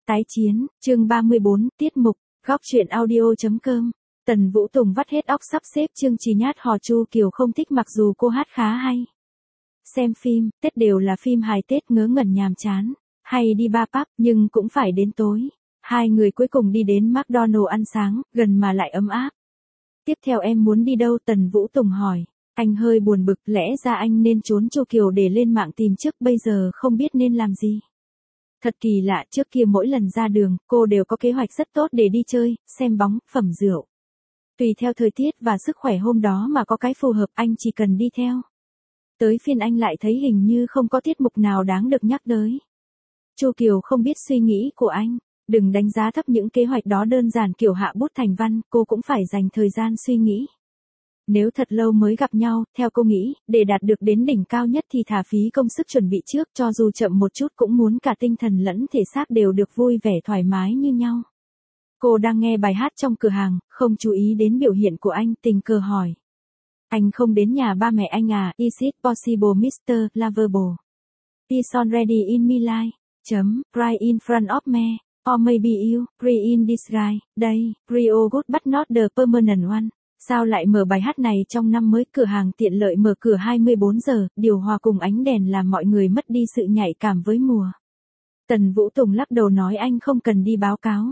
Tái chiến, chương 34, tiết mục, góc truyện audio.com. Tần Vũ Tùng vắt hết óc sắp xếp chương trình nhát hò Chu Kiều không thích mặc dù cô hát khá hay. Xem phim, Tết đều là phim hài Tết ngớ ngẩn nhàm chán, hay đi bar pub nhưng cũng phải đến tối. Hai người cuối cùng đi đến McDonald's ăn sáng, gần mà lại ấm áp. Tiếp theo em muốn đi đâu? Tần Vũ Tùng hỏi. Anh hơi buồn bực, lẽ ra anh nên trốn Chu Kiều để lên mạng tìm trước, bây giờ không biết nên làm gì. Thật kỳ lạ, trước kia mỗi lần ra đường, cô đều có kế hoạch rất tốt để đi chơi, xem bóng, phẩm rượu. Tùy theo thời tiết và sức khỏe hôm đó mà có cái phù hợp anh chỉ cần đi theo. Tới phiên anh lại thấy hình như không có tiết mục nào đáng được nhắc tới. Chu Kiều không biết suy nghĩ của anh, đừng đánh giá thấp những kế hoạch đó đơn giản kiểu hạ bút thành văn, cô cũng phải dành thời gian suy nghĩ. Nếu thật lâu mới gặp nhau, theo cô nghĩ, để đạt được đến đỉnh cao nhất thì thả phí công sức chuẩn bị trước, cho dù chậm một chút cũng muốn cả tinh thần lẫn thể xác đều được vui vẻ thoải mái như nhau. Cô đang nghe bài hát trong cửa hàng, không chú ý đến biểu hiện của anh, tình cờ hỏi. Anh không đến nhà ba mẹ anh à? Is it possible Mr. Lovable? Is already in my life. Cry in front of me. Or maybe you, cry in disguise. Đây, real good but not the permanent one. Sao lại mở bài hát này trong năm mới? Cửa hàng tiện lợi mở cửa 24 giờ, điều hòa cùng ánh đèn làm mọi người mất đi sự nhạy cảm với mùa. Tần Vũ Tùng lắc đầu nói anh không cần đi báo cáo.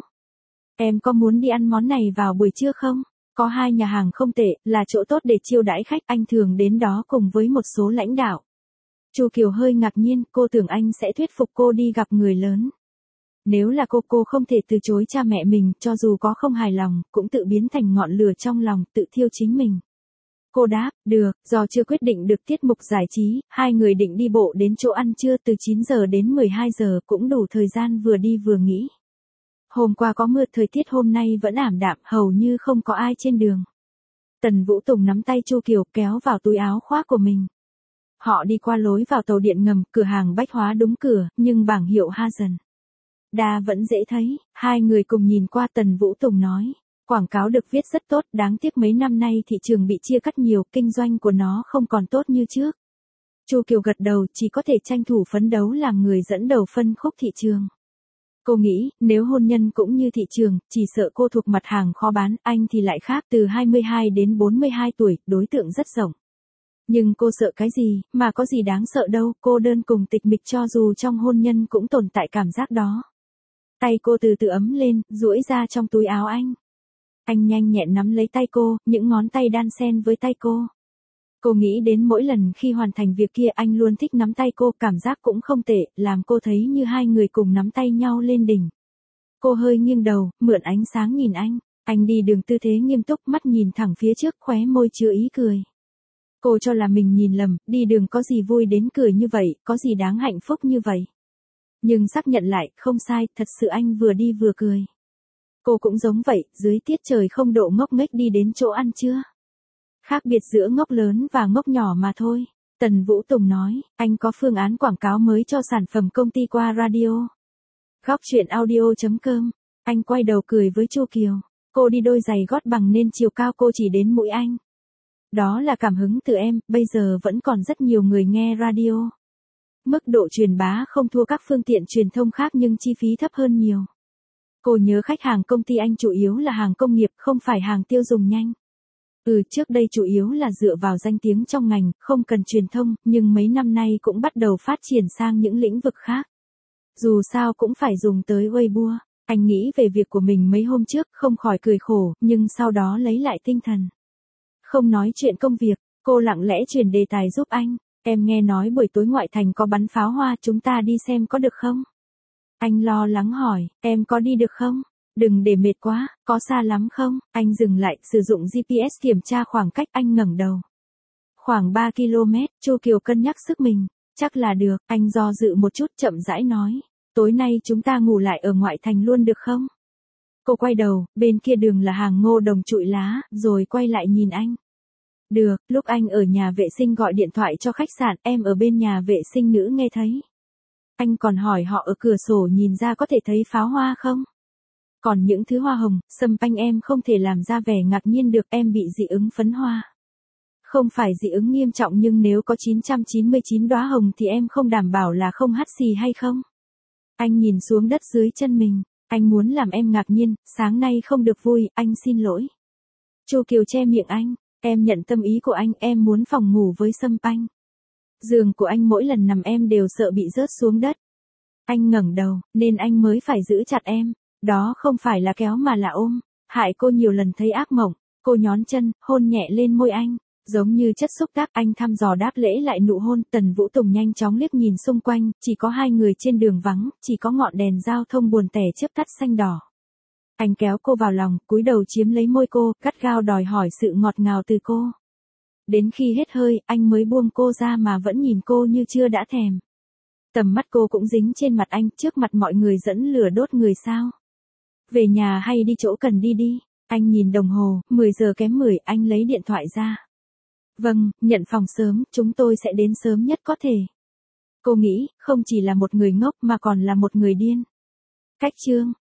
Em có muốn đi ăn món này vào buổi trưa không? Có hai nhà hàng không tệ, là chỗ tốt để chiêu đãi khách, anh thường đến đó cùng với một số lãnh đạo. Chu Kiều hơi ngạc nhiên, cô tưởng anh sẽ thuyết phục cô đi gặp người lớn. Nếu là cô không thể từ chối cha mẹ mình, cho dù có không hài lòng, cũng tự biến thành ngọn lửa trong lòng, tự thiêu chính mình. Cô đáp, được, do chưa quyết định được tiết mục giải trí, hai người định đi bộ đến chỗ ăn trưa từ 9 giờ đến 12 giờ, cũng đủ thời gian vừa đi vừa nghỉ. Hôm qua có mưa, thời tiết hôm nay vẫn ảm đạm, hầu như không có ai trên đường. Tần Vũ Tùng nắm tay Chu Kiều kéo vào túi áo khoác của mình. Họ đi qua lối vào tàu điện ngầm, cửa hàng bách hóa đúng cửa, nhưng bảng hiệu Hazen Đa vẫn dễ thấy. Hai người cùng nhìn qua, Tần Vũ Tùng nói. Quảng cáo được viết rất tốt, đáng tiếc mấy năm nay thị trường bị chia cắt nhiều, kinh doanh của nó không còn tốt như trước. Chu Kiều gật đầu, chỉ có thể tranh thủ phấn đấu làm người dẫn đầu phân khúc thị trường. Cô nghĩ, nếu hôn nhân cũng như thị trường, chỉ sợ cô thuộc mặt hàng khó bán, anh thì lại khác, từ 22 đến 42 tuổi, đối tượng rất rộng. Nhưng cô sợ cái gì, mà có gì đáng sợ đâu, cô đơn cùng tịch mịch, cho dù trong hôn nhân cũng tồn tại cảm giác đó. Tay cô từ từ ấm lên, duỗi ra trong túi áo anh. Anh nhanh nhẹn nắm lấy tay cô, những ngón tay đan xen với tay cô. Cô nghĩ đến mỗi lần khi hoàn thành việc kia anh luôn thích nắm tay cô, cảm giác cũng không tệ, làm cô thấy như hai người cùng nắm tay nhau lên đỉnh. Cô hơi nghiêng đầu, mượn ánh sáng nhìn anh đi đường tư thế nghiêm túc, mắt nhìn thẳng phía trước, khóe môi chứa ý cười. Cô cho là mình nhìn lầm, đi đường có gì vui đến cười như vậy, có gì đáng hạnh phúc như vậy. Nhưng xác nhận lại, không sai, thật sự anh vừa đi vừa cười. Cô cũng giống vậy, dưới tiết trời không độ ngốc nghếch đi đến chỗ ăn trưa. Khác biệt giữa ngốc lớn và ngốc nhỏ mà thôi. Tần Vũ Tùng nói, anh có phương án quảng cáo mới cho sản phẩm công ty qua radio. Góc truyện audio.com. Anh quay đầu cười với Chu Kiều. Cô đi đôi giày gót bằng nên chiều cao cô chỉ đến mũi anh. Đó là cảm hứng từ em, bây giờ vẫn còn rất nhiều người nghe radio. Mức độ truyền bá không thua các phương tiện truyền thông khác nhưng chi phí thấp hơn nhiều. Cô nhớ khách hàng công ty anh chủ yếu là hàng công nghiệp, không phải hàng tiêu dùng nhanh. Trước đây chủ yếu là dựa vào danh tiếng trong ngành, không cần truyền thông, nhưng mấy năm nay cũng bắt đầu phát triển sang những lĩnh vực khác. Dù sao cũng phải dùng tới Weibo. Anh nghĩ về việc của mình mấy hôm trước, không khỏi cười khổ, nhưng sau đó lấy lại tinh thần. Không nói chuyện công việc, cô lặng lẽ chuyển đề tài giúp anh. Em nghe nói buổi tối ngoại thành có bắn pháo hoa, chúng ta đi xem có được không? Anh lo lắng hỏi, em có đi được không? Đừng để mệt quá, có xa lắm không? Anh dừng lại, sử dụng GPS kiểm tra khoảng cách, anh ngẩng đầu. Khoảng 3 km, Chu Kiều cân nhắc sức mình. Chắc là được, anh do dự một chút, chậm rãi nói. Tối nay chúng ta ngủ lại ở ngoại thành luôn được không? Cô quay đầu, bên kia đường là hàng ngô đồng trụi lá, rồi quay lại nhìn anh. Được, lúc anh ở nhà vệ sinh gọi điện thoại cho khách sạn, em ở bên nhà vệ sinh nữ nghe thấy. Anh còn hỏi họ ở cửa sổ nhìn ra có thể thấy pháo hoa không? Còn những thứ hoa hồng, sâm panh em không thể làm ra vẻ ngạc nhiên được, em bị dị ứng phấn hoa. Không phải dị ứng nghiêm trọng nhưng nếu có 999 đóa hồng thì em không đảm bảo là không hắt xì hay không? Anh nhìn xuống đất dưới chân mình. Anh muốn làm em ngạc nhiên, sáng nay không được vui, anh xin lỗi. Chu Kiều che miệng anh. Em nhận tâm ý của anh, em muốn phòng ngủ với Sâm Panh. Giường của anh mỗi lần nằm em đều sợ bị rớt xuống đất. Anh ngẩng đầu, nên anh mới phải giữ chặt em. Đó không phải là kéo mà là ôm. Hại cô nhiều lần thấy ác mộng. Cô nhón chân, hôn nhẹ lên môi anh. Giống như chất xúc tác, anh thăm dò đáp lễ lại nụ hôn. Tần Vũ Tùng nhanh chóng liếc nhìn xung quanh, chỉ có hai người trên đường vắng, chỉ có ngọn đèn giao thông buồn tẻ chớp tắt xanh đỏ. Anh kéo cô vào lòng, cúi đầu chiếm lấy môi cô, gắt gao đòi hỏi sự ngọt ngào từ cô. Đến khi hết hơi, anh mới buông cô ra mà vẫn nhìn cô như chưa đã thèm. Tầm mắt cô cũng dính trên mặt anh, trước mặt mọi người dẫn lửa đốt người sao. Về nhà hay đi chỗ cần đi đi. Anh nhìn đồng hồ, 10 giờ kém 10, anh lấy điện thoại ra. Vâng, nhận phòng sớm, chúng tôi sẽ đến sớm nhất có thể. Cô nghĩ, không chỉ là một người ngốc mà còn là một người điên. Cách chương